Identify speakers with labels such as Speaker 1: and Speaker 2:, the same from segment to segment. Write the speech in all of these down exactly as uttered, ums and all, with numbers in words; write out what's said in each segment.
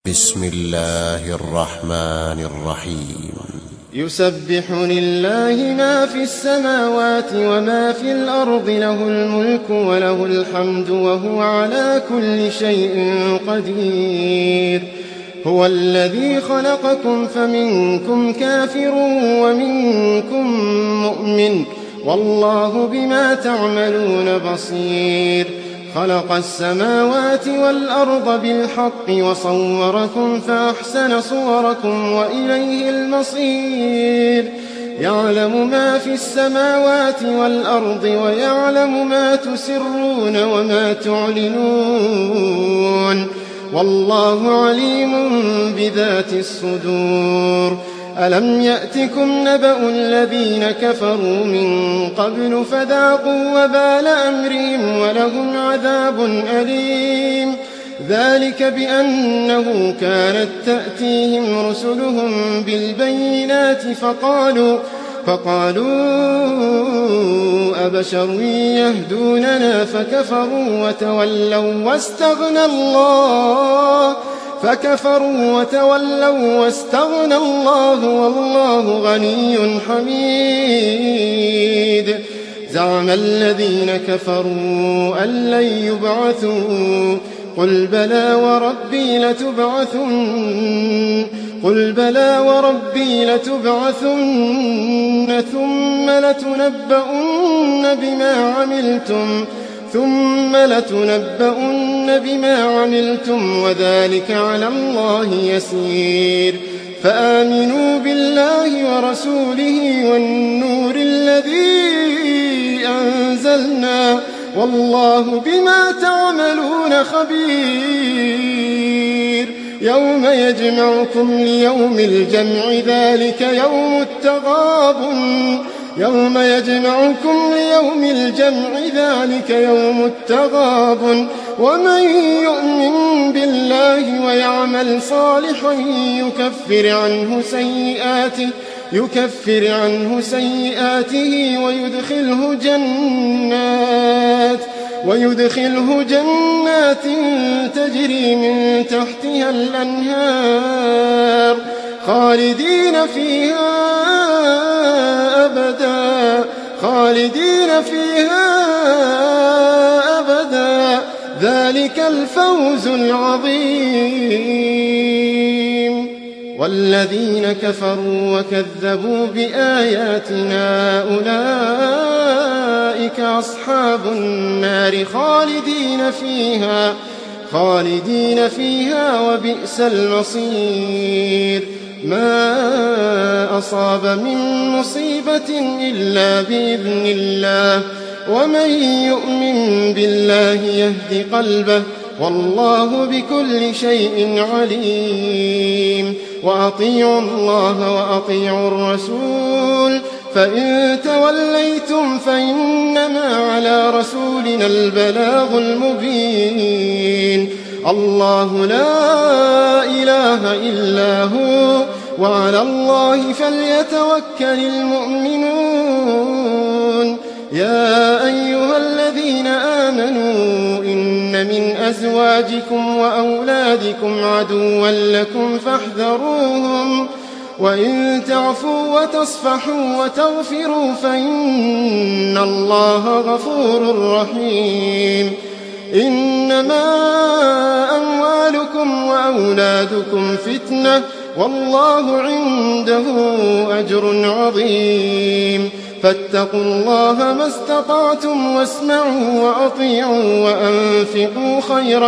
Speaker 1: بسم الله الرحمن الرحيم.
Speaker 2: يسبح لله ما في السماوات وما في الأرض، له الملك وله الحمد وهو على كل شيء قدير. هو الذي خلقكم فمنكم كافر ومنكم مؤمن، والله بما تعملون بصير. خلق السماوات والأرض بالحق وصوركم فأحسن صوركم وإليه المصير. يعلم ما في السماوات والأرض ويعلم ما تسرون وما تعلنون، والله عليم بذات الصدور. ألم يأتكم نبأ الذين كفروا من قبل فذاقوا وبال أمرهم ولهم عذاب أليم. ذلك بأنه كانت تأتيهم رسلهم بالبينات فقالوا فقالوا أبشر يهدوننا فكفروا وتولوا واستغنى الله فكفروا وتولوا واستغنى الله والله غني حميد. زعم الذين كفروا أن لن يبعثوا قل بلى وربي لتبعثن قل بلى وربي لتبعثن ثم لتنبؤن بما عملتم ثم لتنبؤن بما عملتم وذلك على الله يسير. فآمنوا بالله ورسوله والنور الذي أنزلنا، والله بما تعملون خبير. يوم يجمعكم ليوم الجمع ذلك يوم التغابن يوم يجمعكم ليوم الجمع ذلك يوم التغابن. ومن يؤمن بالله ويعمل صالحا يكفر عنه سيئاته يكفر عنه سيئاته ويدخله جنات ويدخله جنات تجري من تحتها الأنهار خالدين فيها أبدا خالدين فيها أبدا ذلك الفوز العظيم. والذين كفروا وكذبوا بآياتنا أولئك أصحاب النار خالدين فيها خالدين فيها وبئس المصير. ما أصاب من مصيبة إلا بإذن الله، ومن يؤمن بالله يهد قلبه، والله بكل شيء عليم. وأطيعوا الله وأطيعوا الرسول، فإن توليتم فإنما على رسولنا البلاغ المبين. الله لا إله إلا هو، وعلى الله فليتوكل المؤمنون. يا أيها الذين آمنوا إن من أزواجكم وأولادكم عدوا لكم فاحذروهم، وإن تعفوا وتصفحوا وتغفروا فإن الله غفور رحيم. إنما أموالكم وأولادكم فتنة، والله عنده أجر عظيم. فاتقوا الله ما استطعتم واسمعوا وأطيعوا وأنفقوا خيرا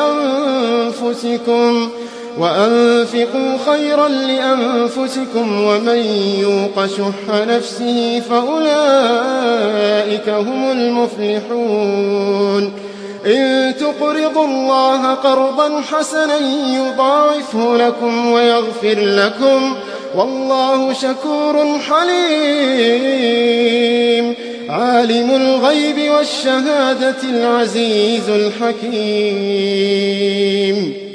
Speaker 2: لأنفسكم وأنفقوا خيرا لأنفسكم ومن يوق شح نفسه فأولئك هم المفلحون. إن تقرضوا الله قرضا حسنا يضاعفه لكم ويغفر لكم، والله شكور حليم. عالم الغيب والشهادة العزيز الحكيم.